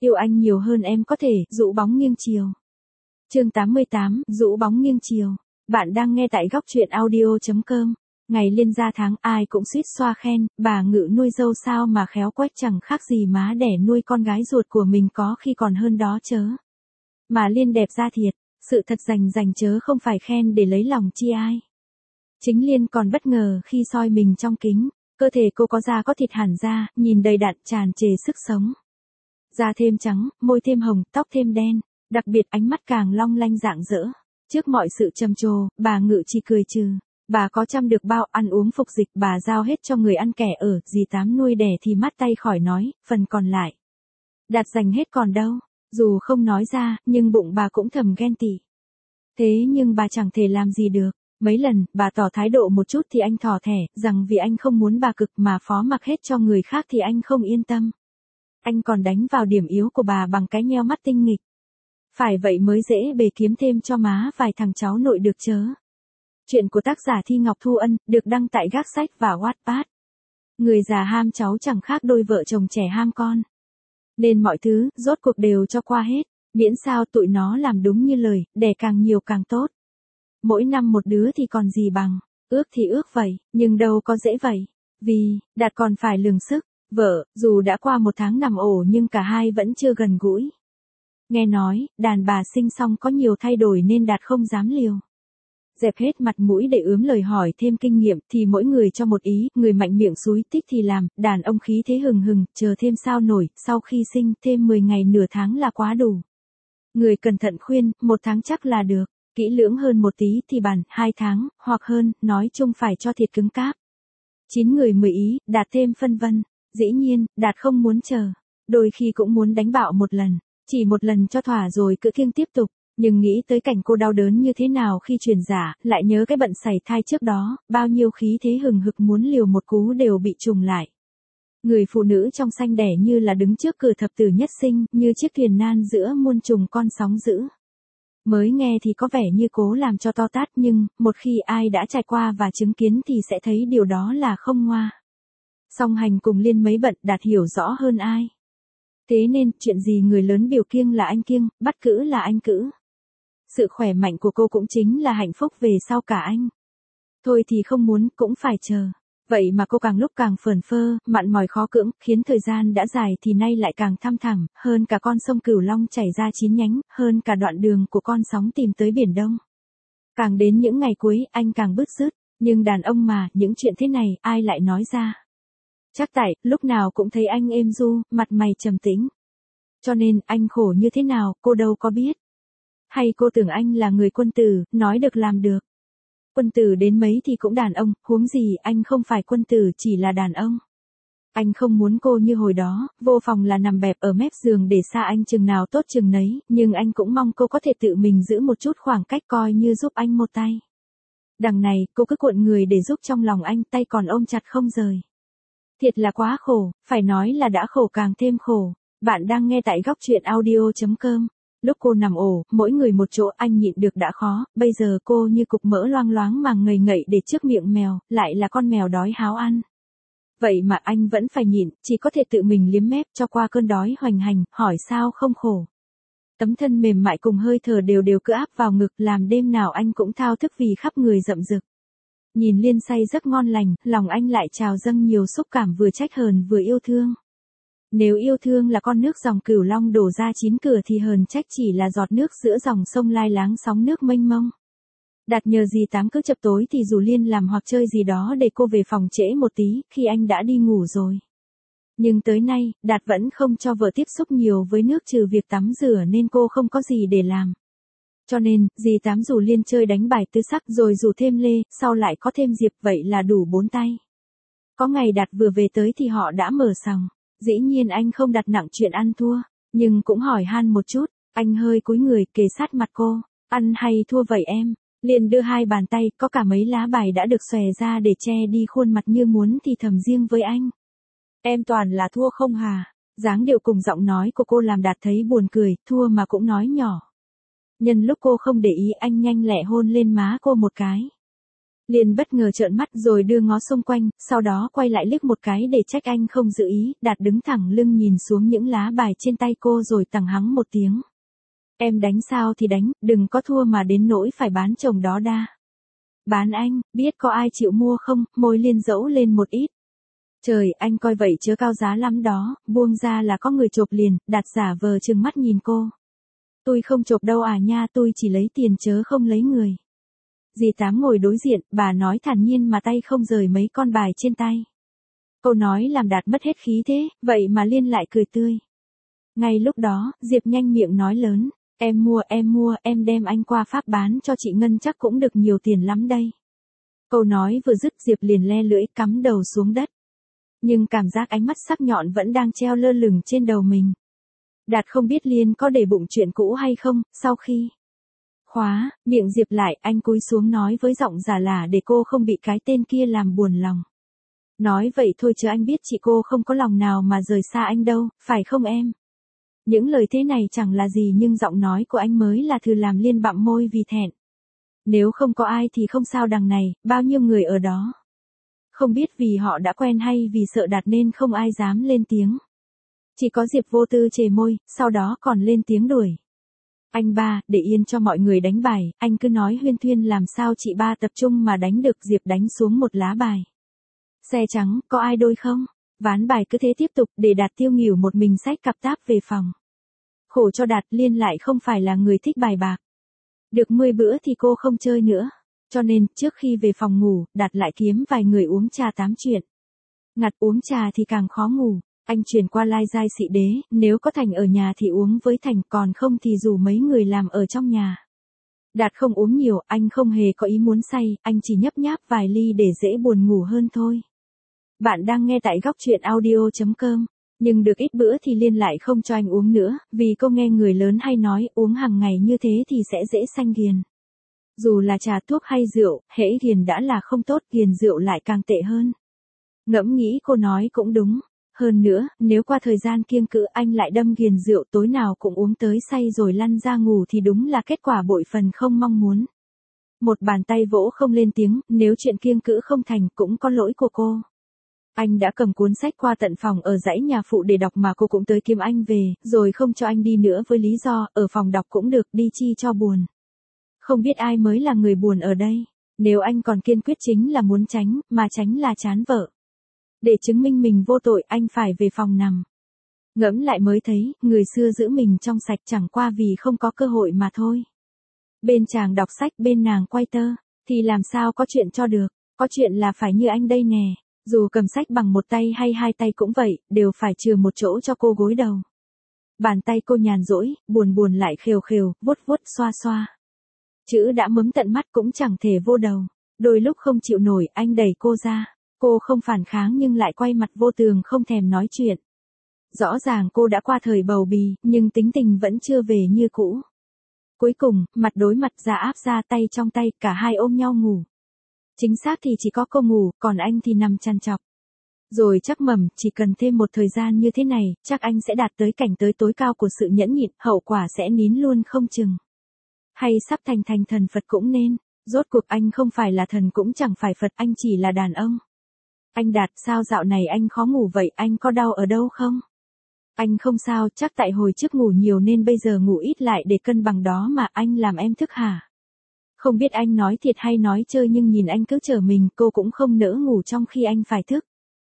Yêu anh nhiều hơn em có thể, rũ bóng nghiêng chiều. Chương 88, rũ bóng nghiêng chiều. Bạn đang nghe tại góc truyện audio.com. Ngày Liên Gia tháng ai cũng suýt xoa khen, bà Ngự nuôi dâu sao mà khéo quách, chẳng khác gì má đẻ nuôi con gái ruột của mình, có khi còn hơn đó chớ. Mà Liên đẹp ra thiệt, sự thật rành chớ không phải khen để lấy lòng chi ai. Chính Liên còn bất ngờ khi soi mình trong kính, cơ thể cô có da có thịt hẳn ra, nhìn đầy đặn tràn trề sức sống. Da thêm trắng, môi thêm hồng, tóc thêm đen, đặc biệt ánh mắt càng long lanh rạng rỡ. Trước mọi sự trầm trồ, bà Ngự chỉ cười trừ. Bà có chăm được bao, ăn uống phục dịch, bà giao hết cho người ăn kẻ ở, dì Tám nuôi đẻ thì mắt tay khỏi nói, phần còn lại Đạt dành hết còn đâu. Dù không nói ra, nhưng bụng bà cũng thầm ghen tị. Thế nhưng bà chẳng thể làm gì được. Mấy lần, bà tỏ thái độ một chút thì anh thỏ thẻ, rằng vì anh không muốn bà cực mà phó mặc hết cho người khác thì anh không yên tâm. Anh còn đánh vào điểm yếu của bà bằng cái nheo mắt tinh nghịch. Phải vậy mới dễ bề kiếm thêm cho má vài thằng cháu nội được chớ. Chuyện của tác giả Thi Ngọc Thu Ân, được đăng tại Gác Sách và Wattpad. Người già ham cháu chẳng khác đôi vợ chồng trẻ ham con. Nên mọi thứ, rốt cuộc đều cho qua hết, miễn sao tụi nó làm đúng như lời, đẻ càng nhiều càng tốt. Mỗi năm một đứa thì còn gì bằng, ước thì ước vậy, nhưng đâu có dễ vậy. Vì, Đạt còn phải lường sức, vợ, dù đã qua 1 tháng nằm ổ nhưng cả hai vẫn chưa gần gũi. Nghe nói, đàn bà sinh xong có nhiều thay đổi nên Đạt không dám liều. Dẹp hết mặt mũi để ướm lời hỏi thêm kinh nghiệm thì mỗi người cho một ý, người mạnh miệng xúi tích thì làm, đàn ông khí thế hừng hừng, chờ thêm sao nổi, sau khi sinh thêm 10 ngày nửa tháng là quá đủ. Người cẩn thận khuyên, 1 tháng chắc là được, kỹ lưỡng hơn một tí thì bàn, 2 tháng, hoặc hơn, nói chung phải cho thịt cứng cáp. 9 người 10 ý, Đạt thêm phân vân. Dĩ nhiên, Đạt không muốn chờ, đôi khi cũng muốn đánh bạo một lần, chỉ một lần cho thỏa rồi cứ kiêng tiếp tục. Nhưng nghĩ tới cảnh cô đau đớn như thế nào khi truyền giả, lại nhớ cái bận sảy thai trước đó, bao nhiêu khí thế hừng hực muốn liều một cú đều bị trùng lại. Người phụ nữ trong sanh đẻ như là đứng trước cửa thập tử nhất sinh, như chiếc thuyền nan giữa muôn trùng con sóng dữ. Mới nghe thì có vẻ như cố làm cho to tát, nhưng, một khi ai đã trải qua và chứng kiến thì sẽ thấy điều đó là không ngoa. Song hành cùng Liên mấy bận, Đạt hiểu rõ hơn ai. Thế nên, chuyện gì người lớn biểu kiêng là anh kiêng, bắt cữ là anh cữ. Sự khỏe mạnh của cô cũng chính là hạnh phúc về sau cả anh. Thôi thì không muốn, cũng phải chờ. Vậy mà cô càng lúc càng phờn phơ, mặn mòi khó cưỡng, khiến thời gian đã dài thì nay lại càng thăm thẳm, hơn cả con sông Cửu Long chảy ra 9 nhánh, hơn cả đoạn đường của con sóng tìm tới Biển Đông. Càng đến những ngày cuối, anh càng bứt rứt, nhưng đàn ông mà, những chuyện thế này, ai lại nói ra. Chắc tại, lúc nào cũng thấy anh êm du, mặt mày trầm tĩnh. Cho nên, anh khổ như thế nào, cô đâu có biết. Hay cô tưởng anh là người quân tử, nói được làm được. Quân tử đến mấy thì cũng đàn ông, huống gì anh không phải quân tử, chỉ là đàn ông. Anh không muốn cô như hồi đó, vô phòng là nằm bẹp ở mép giường để xa anh chừng nào tốt chừng nấy, nhưng anh cũng mong cô có thể tự mình giữ một chút khoảng cách coi như giúp anh một tay. Đằng này, cô cứ cuộn người để giúp trong lòng anh, tay còn ôm chặt không rời. Thiệt là quá khổ, phải nói là đã khổ càng thêm khổ. Bạn đang nghe tại góc truyện audio.com. Lúc cô nằm ổ, mỗi người một chỗ, anh nhịn được đã khó, bây giờ cô như cục mỡ loang loáng mà ngầy ngậy để trước miệng mèo, lại là con mèo đói háo ăn. Vậy mà anh vẫn phải nhịn, chỉ có thể tự mình liếm mép cho qua cơn đói hoành hành, hỏi sao không khổ. Tấm thân mềm mại cùng hơi thở đều cứ áp vào ngực, làm đêm nào anh cũng thao thức vì khắp người rậm rực. Nhìn Liên say giấc ngon lành, lòng anh lại trào dâng nhiều xúc cảm vừa trách hờn vừa yêu thương. Nếu yêu thương là con nước dòng Cửu Long đổ ra 9 cửa thì hờn trách chỉ là giọt nước giữa dòng sông lai láng sóng nước mênh mông. Đạt nhờ dì Tám cứ chập tối thì rủ Liên làm hoặc chơi gì đó để cô về phòng trễ một tí, khi anh đã đi ngủ rồi. Nhưng tới nay, Đạt vẫn không cho vợ tiếp xúc nhiều với nước trừ việc tắm rửa nên cô không có gì để làm. Cho nên, dì Tám rủ Liên chơi đánh bài tứ sắc rồi rủ thêm Lê, sau lại có thêm Diệp, vậy là đủ 4 tay. Có ngày Đạt vừa về tới thì họ đã mở sòng. Dĩ nhiên anh không đặt nặng chuyện ăn thua, nhưng cũng hỏi han một chút, anh hơi cúi người kề sát mặt cô, ăn hay thua vậy em? Liền đưa 2 bàn tay, có cả mấy lá bài đã được xòe ra để che đi khuôn mặt như muốn thì thầm riêng với anh. Em toàn là thua không hà? Dáng điệu cùng giọng nói của cô làm Đạt thấy buồn cười, thua mà cũng nói nhỏ. Nhân lúc cô không để ý anh nhanh lẹ hôn lên má cô một cái. Liên bất ngờ trợn mắt rồi đưa ngó xung quanh, sau đó quay lại liếc một cái để trách anh không giữ ý, Đạt đứng thẳng lưng nhìn xuống những lá bài trên tay cô rồi tằng hắng một tiếng. Em đánh sao thì đánh, đừng có thua mà đến nỗi phải bán chồng đó đa. Bán anh, biết có ai chịu mua không, môi Liên dẫu lên một ít. Trời, anh coi vậy chớ cao giá lắm đó, buông ra là có người chộp liền, Đạt giả vờ trừng mắt nhìn cô. Tôi không chộp đâu à nha, tôi chỉ lấy tiền chớ không lấy người. Dì Tám ngồi đối diện, bà nói thản nhiên mà tay không rời mấy con bài trên tay. Câu nói làm Đạt mất hết khí thế, vậy mà Liên lại cười tươi. Ngay lúc đó, Diệp nhanh miệng nói lớn, em mua, em đem anh qua Pháp bán cho chị Ngân chắc cũng được nhiều tiền lắm đây. Câu nói vừa dứt Diệp liền le lưỡi cắm đầu xuống đất. Nhưng cảm giác ánh mắt sắc nhọn vẫn đang treo lơ lửng trên đầu mình. Đạt không biết Liên có để bụng chuyện cũ hay không, sau khi khóa miệng Diệp lại, anh cúi xuống nói với giọng giả lả để cô không bị cái tên kia làm buồn lòng. Nói vậy thôi chứ anh biết chị cô không có lòng nào mà rời xa anh đâu, phải không em? Những lời thế này chẳng là gì nhưng giọng nói của anh mới là thứ làm Liên bặm môi vì thẹn. Nếu không có ai thì không sao, đằng này, bao nhiêu người ở đó. Không biết vì họ đã quen hay vì sợ Đạt nên không ai dám lên tiếng. Chỉ có Diệp vô tư chề môi, sau đó còn lên tiếng đuổi. Anh ba, để yên cho mọi người đánh bài, anh cứ nói huyên thuyên làm sao chị ba tập trung mà đánh được. Diệp đánh xuống một lá bài. Xe trắng, có ai đôi không? Ván bài cứ thế tiếp tục để Đạt tiêu nghỉu một mình xách cặp táp về phòng. Khổ cho Đạt, Liên lại không phải là người thích bài bạc. Được 10 bữa thì cô không chơi nữa. Cho nên, trước khi về phòng ngủ, Đạt lại kiếm vài người uống trà tám chuyện. Ngặt uống trà thì càng khó ngủ. Anh chuyển qua lai dai xị đế, nếu có Thành ở nhà thì uống với Thành, còn không thì rủ mấy người làm ở trong nhà. Đạt không uống nhiều, anh không hề có ý muốn say, anh chỉ nhấp nháp vài ly để dễ buồn ngủ hơn thôi. Bạn đang nghe tại góc truyện audio.com. Nhưng được ít bữa thì Liên lại không cho anh uống nữa, vì cô nghe người lớn hay nói uống hàng ngày như thế thì sẽ dễ sanh ghiền. Dù là trà thuốc hay rượu, hễ ghiền đã là không tốt, ghiền rượu lại càng tệ hơn. Ngẫm nghĩ cô nói cũng đúng. Hơn nữa, nếu qua thời gian kiêng cữ anh lại đâm ghiền rượu tối nào cũng uống tới say rồi lăn ra ngủ thì đúng là kết quả bội phần không mong muốn. Một bàn tay vỗ không lên tiếng, nếu chuyện kiêng cữ không thành cũng có lỗi của cô. Anh đã cầm cuốn sách qua tận phòng ở dãy nhà phụ để đọc mà cô cũng tới kiếm anh về, rồi không cho anh đi nữa với lý do, ở phòng đọc cũng được, đi chi cho buồn. Không biết ai mới là người buồn ở đây. Nếu anh còn kiên quyết chính là muốn tránh, mà tránh là chán vợ. Để chứng minh mình vô tội anh phải về phòng nằm. Ngẫm lại mới thấy, người xưa giữ mình trong sạch chẳng qua vì không có cơ hội mà thôi. Bên chàng đọc sách bên nàng quay tơ, thì làm sao có chuyện cho được, có chuyện là phải như anh đây nè. Dù cầm sách bằng một tay hay hai tay cũng vậy, đều phải chừa một chỗ cho cô gối đầu. Bàn tay cô nhàn rỗi, buồn buồn lại khều khều, vuốt vuốt xoa xoa. Chữ đã mấm tận mắt cũng chẳng thể vô đầu. Đôi lúc không chịu nổi anh đẩy cô ra. Cô không phản kháng nhưng lại quay mặt vô tường không thèm nói chuyện. Rõ ràng cô đã qua thời bầu bì, nhưng tính tình vẫn chưa về như cũ. Cuối cùng, mặt đối mặt ra áp ra tay trong tay, cả hai ôm nhau ngủ. Chính xác thì chỉ có cô ngủ, còn anh thì nằm chăn chọc. Rồi chắc mẩm, chỉ cần thêm một thời gian như thế này, chắc anh sẽ đạt tới cảnh tới tối cao của sự nhẫn nhịn, hậu quả sẽ nín luôn không chừng. Hay sắp thành thần Phật cũng nên, rốt cuộc anh không phải là thần cũng chẳng phải Phật, anh chỉ là đàn ông. Anh Đạt, sao dạo này anh khó ngủ vậy, anh có đau ở đâu không? Anh không sao, chắc tại hồi trước ngủ nhiều nên bây giờ ngủ ít lại để cân bằng đó mà. Anh làm em thức hả? Không biết anh nói thiệt hay nói chơi nhưng nhìn anh cứ trở mình, cô cũng không nỡ ngủ trong khi anh phải thức.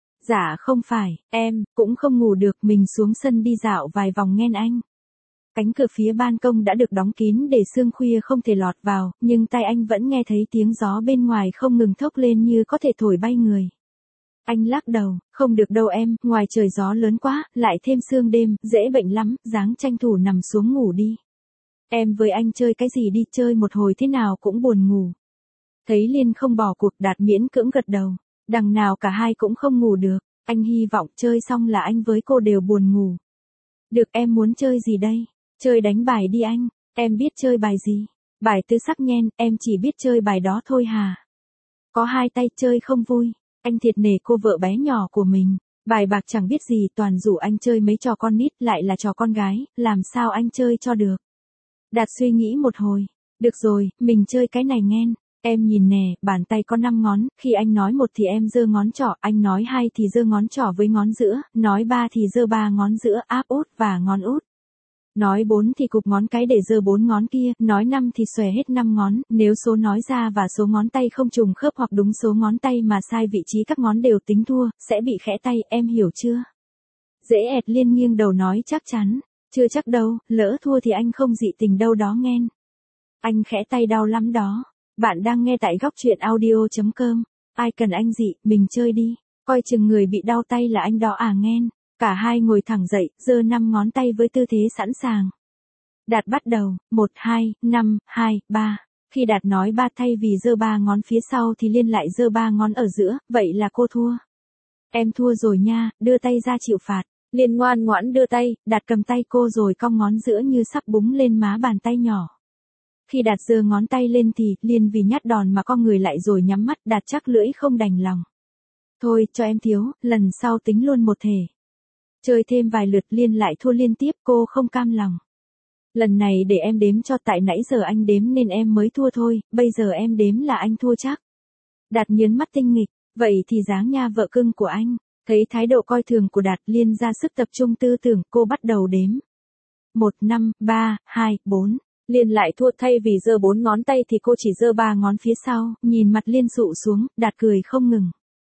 Dạ không phải, em cũng không ngủ được, mình xuống sân đi dạo vài vòng nghe anh. Cánh cửa phía ban công đã được đóng kín để sương khuya không thể lọt vào, nhưng tai anh vẫn nghe thấy tiếng gió bên ngoài không ngừng thốc lên như có thể thổi bay người. Anh lắc đầu, không được đâu em, ngoài trời gió lớn quá, lại thêm sương đêm, dễ bệnh lắm, ráng tranh thủ nằm xuống ngủ đi. Em với anh chơi cái gì đi, chơi một hồi thế nào cũng buồn ngủ. Thấy Liên không bỏ cuộc, Đạt miễn cưỡng gật đầu. Đằng nào cả hai cũng không ngủ được, anh hy vọng chơi xong là anh với cô đều buồn ngủ. Được, em muốn chơi gì đây? Chơi đánh bài đi anh, em biết chơi bài gì? Bài tứ sắc nhen, em chỉ biết chơi bài đó thôi hà. Có hai tay chơi không vui, anh thiệt nể cô vợ bé nhỏ của mình. Bài bạc chẳng biết gì, toàn rủ anh chơi mấy trò con nít, lại là trò con gái, làm sao anh chơi cho được? Đạt suy nghĩ một hồi, được rồi, mình chơi cái này nhen. Em nhìn nè, bàn tay có 5 ngón, khi anh nói 1 thì em giơ ngón trỏ, anh nói 2 thì giơ ngón trỏ với ngón giữa, nói 3 thì giơ 3 ngón giữa, áp út và ngón út. Nói 4 thì cụp ngón cái để giơ 4 ngón kia, nói 5 thì xòe hết 5 ngón, nếu số nói ra và số ngón tay không trùng khớp hoặc đúng số ngón tay mà sai vị trí các ngón đều tính thua, sẽ bị khẽ tay, em hiểu chưa? Dễ ẹt Liên nghiêng đầu nói chắc chắn, chưa chắc đâu, lỡ thua thì anh không dị tình đâu đó nghen. Anh khẽ tay đau lắm đó. Bạn đang nghe tại góc truyện audio.com, ai cần anh dị, mình chơi đi, coi chừng người bị đau tay là anh đó à nghen. Cả hai ngồi thẳng dậy, giơ 5 ngón tay với tư thế sẵn sàng. Đạt bắt đầu, 1, 2, 5, 2, 3. Khi Đạt nói 3 thay vì giơ 3 ngón phía sau thì Liên lại giơ 3 ngón ở giữa, vậy là cô thua. Em thua rồi nha, đưa tay ra chịu phạt. Liên ngoan ngoãn đưa tay, Đạt cầm tay cô rồi cong ngón giữa như sắp búng lên má bàn tay nhỏ. Khi Đạt giơ ngón tay lên thì, Liên vì nhát đòn mà con người lại rồi nhắm mắt, Đạt chắc lưỡi không đành lòng. Thôi, cho em thiếu, lần sau tính luôn một thể. Chơi thêm vài lượt Liên lại thua liên tiếp, cô không cam lòng. Lần này để em đếm cho, tại nãy giờ anh đếm nên em mới thua thôi, bây giờ em đếm là anh thua chắc. Đạt nhớn mắt tinh nghịch, vậy thì dáng nha vợ cưng của anh. Thấy thái độ coi thường của Đạt, Liên ra sức tập trung tư tưởng, cô bắt đầu đếm. 1, 5, 3, 2, 4. Liên lại thua, thay vì giơ 4 ngón tay thì cô chỉ giơ 3 ngón phía sau, nhìn mặt Liên sụ xuống, Đạt cười không ngừng.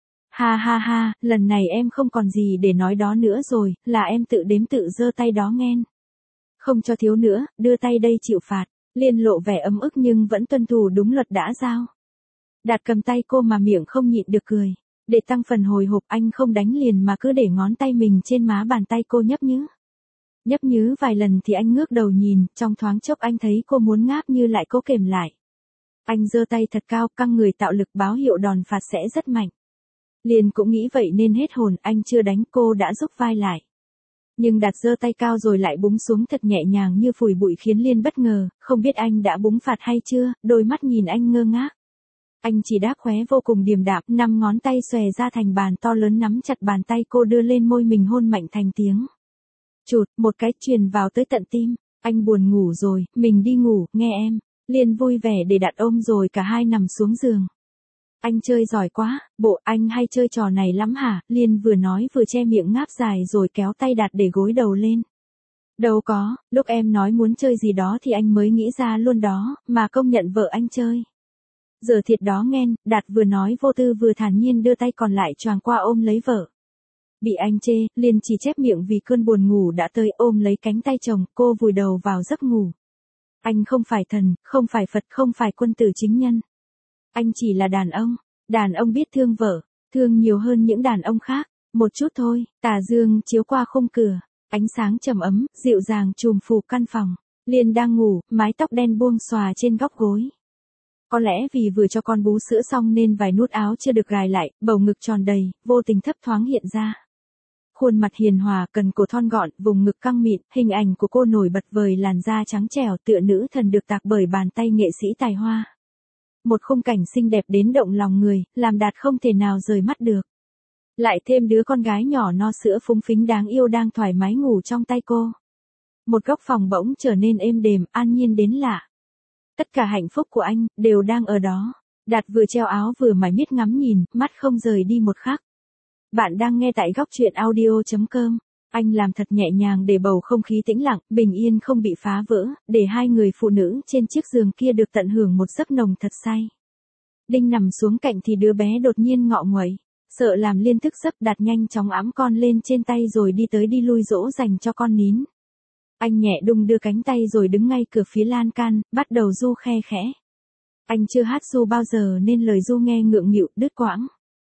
Ha ha ha, lần này em không còn gì để nói đó nữa rồi, là em tự đếm tự giơ tay đó nghen. Không cho thiếu nữa, đưa tay đây chịu phạt. Liên lộ vẻ ấm ức nhưng vẫn tuân thủ đúng luật đã giao. Đạt cầm tay cô mà miệng không nhịn được cười. Để tăng phần hồi hộp anh không đánh liền mà cứ để ngón tay mình trên má bàn tay cô nhấp nhứ. Nhấp nhứ vài lần thì anh ngước đầu nhìn, trong thoáng chốc anh thấy cô muốn ngáp như lại cố kềm lại. Anh giơ tay thật cao, căng người tạo lực báo hiệu đòn phạt sẽ rất mạnh. Liên cũng nghĩ vậy nên hết hồn, anh chưa đánh cô đã rúc vai lại. Nhưng Đạt giơ tay cao rồi lại búng xuống thật nhẹ nhàng như phủi bụi khiến Liên bất ngờ, không biết anh đã búng phạt hay chưa, đôi mắt nhìn anh ngơ ngác. Anh chỉ đáp khóe vô cùng điềm đạm, 5 ngón tay xòe ra thành bàn to lớn nắm chặt bàn tay cô đưa lên môi mình hôn mạnh thành tiếng. Chụt, một cái truyền vào tới tận tim, anh buồn ngủ rồi, mình đi ngủ, nghe em. Liên vui vẻ để Đạt ôm rồi cả hai nằm xuống giường. Anh chơi giỏi quá, bộ anh hay chơi trò này lắm hả? Liên vừa nói vừa che miệng ngáp dài rồi kéo tay Đạt để gối đầu lên. Đâu có, lúc em nói muốn chơi gì đó thì anh mới nghĩ ra luôn đó, mà công nhận vợ anh chơi. Giờ thiệt đó nghen, Đạt vừa nói vô tư vừa thản nhiên đưa tay còn lại choàng qua ôm lấy vợ. Bị anh chê, Liên chỉ chép miệng vì cơn buồn ngủ đã tới, ôm lấy cánh tay chồng, cô vùi đầu vào giấc ngủ. Anh không phải thần, không phải Phật, không phải quân tử chính nhân. Anh chỉ là đàn ông biết thương vợ, thương nhiều hơn những đàn ông khác, một chút thôi. Tà dương chiếu qua khung cửa, ánh sáng trầm ấm, dịu dàng trùm phủ căn phòng. Liên đang ngủ, mái tóc đen buông xòa trên góc gối. Có lẽ vì vừa cho con bú sữa xong nên vài nút áo chưa được gài lại, bầu ngực tròn đầy, vô tình thấp thoáng hiện ra. Khuôn mặt hiền hòa, cần cổ thon gọn, vùng ngực căng mịn, hình ảnh của cô nổi bật vời làn da trắng trẻo tựa nữ thần được tạc bởi bàn tay nghệ sĩ tài hoa. Một khung cảnh xinh đẹp đến động lòng người, làm Đạt không thể nào rời mắt được. Lại thêm đứa con gái nhỏ no sữa phúng phính đáng yêu đang thoải mái ngủ trong tay cô. Một góc phòng bỗng trở nên êm đềm, an nhiên đến lạ. Tất cả hạnh phúc của anh, đều đang ở đó. Đạt vừa treo áo vừa mải miết ngắm nhìn, mắt không rời đi một khắc. Bạn đang nghe tại góc truyện audio.com. Anh làm thật nhẹ nhàng để bầu không khí tĩnh lặng, bình yên không bị phá vỡ, để hai người phụ nữ trên chiếc giường kia được tận hưởng một giấc nồng thật say. Đinh nằm xuống cạnh thì đứa bé đột nhiên ngọ nguậy. Sợ làm Liên thức giấc, Đạt nhanh chóng ẵm con lên trên tay rồi đi tới đi lui dỗ dành cho con nín. Anh nhẹ đung đưa cánh tay rồi đứng ngay cửa phía lan can, bắt đầu ru khe khẽ. Anh chưa hát ru bao giờ nên lời ru nghe ngượng nghịu, đứt quãng.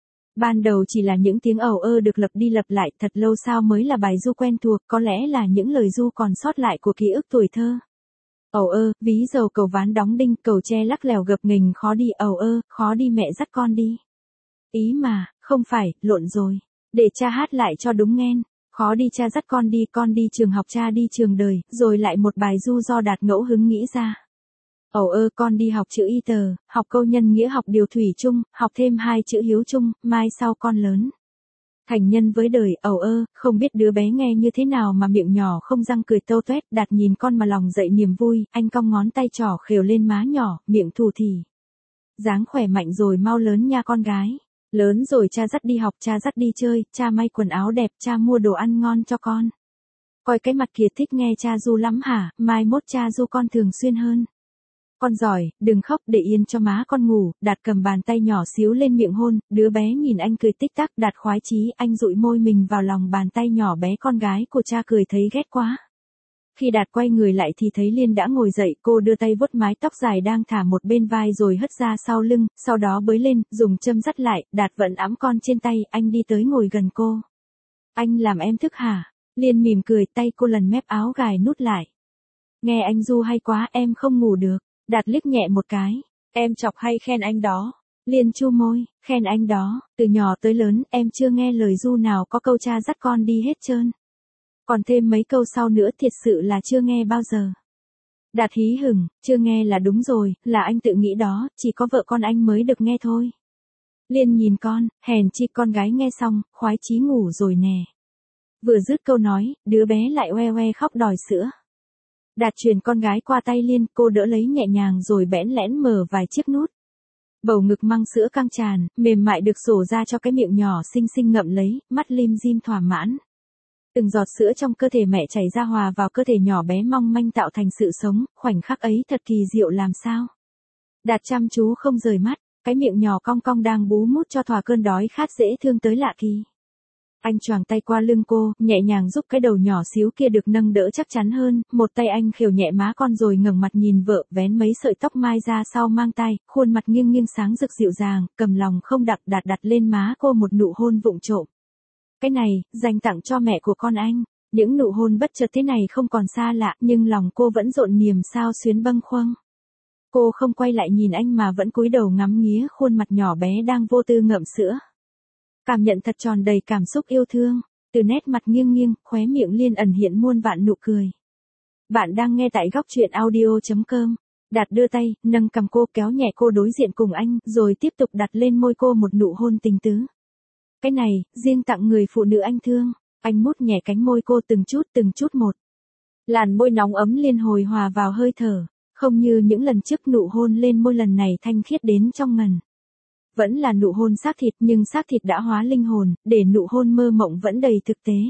Ban đầu chỉ là những tiếng ầu ơ được lặp đi lặp lại, thật lâu sau mới là bài ru quen thuộc, có lẽ là những lời ru còn sót lại của ký ức tuổi thơ. Ầu ơ, ví dầu cầu ván đóng đinh, cầu tre lắc lèo gập ghềnh khó đi, ầu ơ, khó đi mẹ dắt con đi. Ý mà, không phải, lộn rồi. Để cha hát lại cho đúng nghen. Khó đi cha dắt con đi trường học cha đi trường đời, rồi lại một bài ru do Đạt ngẫu hứng nghĩ ra. Ầu ơ con đi học chữ y tờ, học câu nhân nghĩa học điều thủy chung, học thêm 2 chữ hiếu chung, mai sau con lớn. Thành nhân với đời, ầu ơ, không biết đứa bé nghe như thế nào mà miệng nhỏ không răng cười tâu tuét, Đạt nhìn con mà lòng dậy niềm vui, anh cong ngón tay trỏ khều lên má nhỏ, miệng thủ thỉ. dáng khỏe mạnh rồi mau lớn nha con gái. Lớn rồi cha dắt đi học, cha dắt đi chơi, cha may quần áo đẹp, cha mua đồ ăn ngon cho con. Coi cái mặt kia thích nghe cha ru lắm hả, mai mốt cha ru con thường xuyên hơn. Con giỏi, đừng khóc, để yên cho má con ngủ. Đạt cầm bàn tay nhỏ xíu lên miệng hôn, đứa bé nhìn anh cười tích tắc. Đạt khoái chí, anh dụi môi mình vào lòng bàn tay nhỏ bé con gái của cha, cười thấy ghét quá. Khi Đạt quay người lại thì thấy Liên đã ngồi dậy, cô đưa tay vuốt mái tóc dài đang thả một bên vai rồi hất ra sau lưng, sau đó bới lên, dùng châm dắt lại. Đạt vẫn ẵm con trên tay, anh đi tới ngồi gần cô. Anh làm em thức hả? Liên mỉm cười, tay cô lần mép áo gài nút lại. Nghe anh ru hay quá, em không ngủ được. Đạt liếc nhẹ một cái. Em chọc hay khen anh đó? Liên chu môi, khen anh đó. Từ nhỏ tới lớn, em chưa nghe lời ru nào có câu cha dắt con đi hết trơn. Còn thêm mấy câu sau nữa thiệt sự là chưa nghe bao giờ. Đạt hí hửng, chưa nghe là đúng rồi, là anh tự nghĩ đó, chỉ có vợ con anh mới được nghe thôi. Liên nhìn con, hèn chi con gái nghe xong, khoái chí ngủ rồi nè. Vừa dứt câu nói, đứa bé lại oe oe khóc đòi sữa. Đạt truyền con gái qua tay Liên, cô đỡ lấy nhẹ nhàng rồi bẽn lẽn mở vài chiếc nút. Bầu ngực măng sữa căng tràn, mềm mại được xổ ra cho cái miệng nhỏ xinh xinh ngậm lấy, mắt lim dim thỏa mãn. Từng giọt sữa trong cơ thể mẹ chảy ra hòa vào cơ thể nhỏ bé mong manh tạo thành sự sống, khoảnh khắc ấy thật kỳ diệu làm sao. Đạt chăm chú không rời mắt, cái miệng nhỏ cong cong đang bú mút cho thỏa cơn đói khát dễ thương tới lạ kỳ. Anh choàng tay qua lưng cô, nhẹ nhàng giúp cái đầu nhỏ xíu kia được nâng đỡ chắc chắn hơn, một tay anh khều nhẹ má con rồi ngẩng mặt nhìn vợ, vén mấy sợi tóc mai ra sau mang tai, khuôn mặt nghiêng nghiêng sáng rực dịu dàng, cầm lòng không đặng Đạt đặt lên má cô một nụ hôn vụng trộm. Cái này, dành tặng cho mẹ của con anh. Những nụ hôn bất chợt thế này không còn xa lạ, nhưng lòng cô vẫn rộn niềm sao xuyến bâng khuâng. Cô không quay lại nhìn anh mà vẫn cúi đầu ngắm nghía khuôn mặt nhỏ bé đang vô tư ngậm sữa. Cảm nhận thật tròn đầy cảm xúc yêu thương, từ nét mặt nghiêng nghiêng, khóe miệng Liên ẩn hiện muôn vạn nụ cười. Bạn đang nghe tại góc truyện audio.com. Đạt đưa tay, nâng cằm cô kéo nhẹ cô đối diện cùng anh, rồi tiếp tục đặt lên môi cô một nụ hôn tình tứ. Cái này, riêng tặng người phụ nữ anh thương. Anh mút nhẹ cánh môi cô từng chút một. Làn môi nóng ấm Liên hồi hòa vào hơi thở, không như những lần trước nụ hôn lên môi lần này thanh khiết đến trong ngần. Vẫn là nụ hôn xác thịt nhưng xác thịt đã hóa linh hồn, để nụ hôn mơ mộng vẫn đầy thực tế.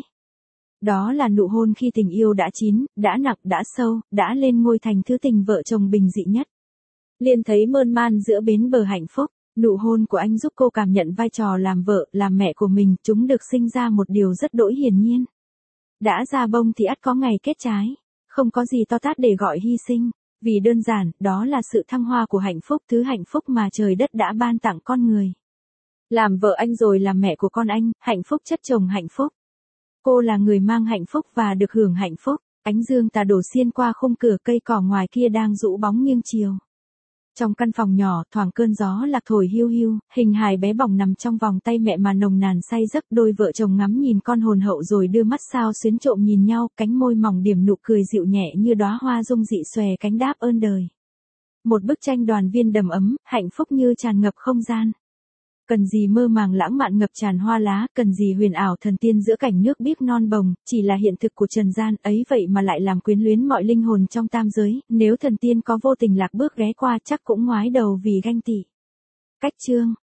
Đó là nụ hôn khi tình yêu đã chín, đã nặng, đã sâu, đã lên ngôi thành thứ tình vợ chồng bình dị nhất. Liên thấy mơn man giữa bến bờ hạnh phúc, nụ hôn của anh giúp cô cảm nhận vai trò làm vợ, làm mẹ của mình, chúng được sinh ra một điều rất đỗi hiển nhiên. Đã ra bông thì ắt có ngày kết trái, không có gì to tát để gọi hy sinh. Vì đơn giản, đó là sự thăng hoa của hạnh phúc, thứ hạnh phúc mà trời đất đã ban tặng con người. Làm vợ anh rồi làm mẹ của con anh, hạnh phúc chất chồng hạnh phúc. Cô là người mang hạnh phúc và được hưởng hạnh phúc. Ánh dương tà đổ xiên qua khung cửa, cây cỏ ngoài kia đang rũ bóng nghiêng chiều. Trong căn phòng nhỏ, thoảng cơn gió lạc thổi hiu hiu, hình hài bé bỏng nằm trong vòng tay mẹ mà nồng nàn say giấc, đôi vợ chồng ngắm nhìn con hồn hậu rồi đưa mắt sao xuyến trộm nhìn nhau, cánh môi mỏng điểm nụ cười dịu nhẹ như đóa hoa dung dị xòe cánh đáp ơn đời. Một bức tranh đoàn viên đầm ấm, hạnh phúc như tràn ngập không gian. Cần gì mơ màng lãng mạn ngập tràn hoa lá, cần gì huyền ảo thần tiên giữa cảnh nước biếc non bồng, chỉ là hiện thực của trần gian ấy vậy mà lại làm quyến luyến mọi linh hồn trong tam giới, nếu thần tiên có vô tình lạc bước ghé qua chắc cũng ngoái đầu vì ganh tị. Cách chương